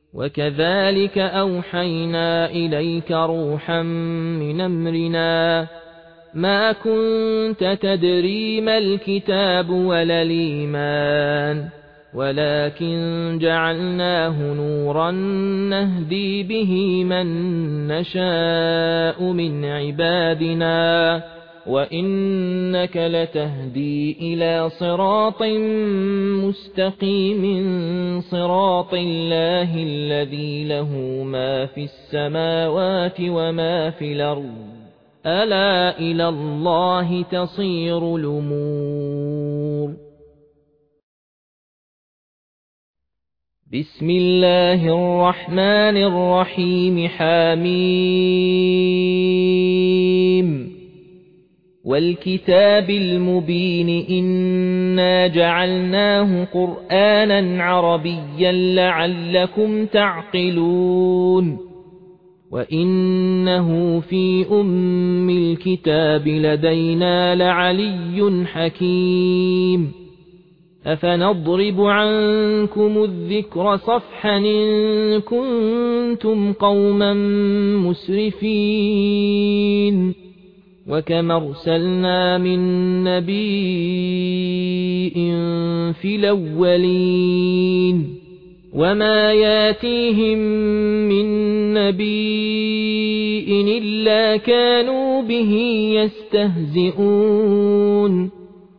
وكذلك أوحينا إليك روحا من أمرنا ما كنت تدري ما الكتاب ولا الإيمان ولكن جعلناه نورا نهدي به من نشاء من عبادنا وإنك لتهدي إلى صراط مستقيم صراط الله الذي له ما في السماوات وما في الأرض ألا إلى الله تصير الأمور. بسم الله الرحمن الرحيم حميم والكتاب المبين إنا جعلناه قرآنا عربيا لعلكم تعقلون وإنه في أم الكتاب لدينا لعلي حكيم أفنضرب عنكم الذكر صفحا إن كنتم قوما مسرفين وكم أرسلنا من نبي في الأولين وما ياتيهم من نبي إلا كانوا به يستهزئون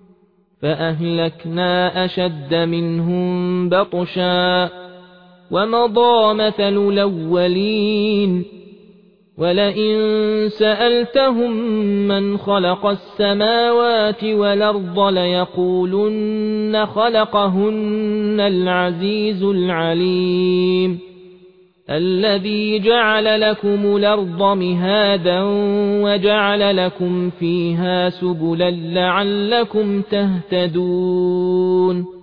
فأهلكنا أشد منهم بطشا ومضى مثل الأولين ولئن سألتهم من خلق السماوات والأرض ليقولن خلقهن العزيز العليم الذي جعل لكم الأرض مهادا وجعل لكم فيها سبلا لعلكم تهتدون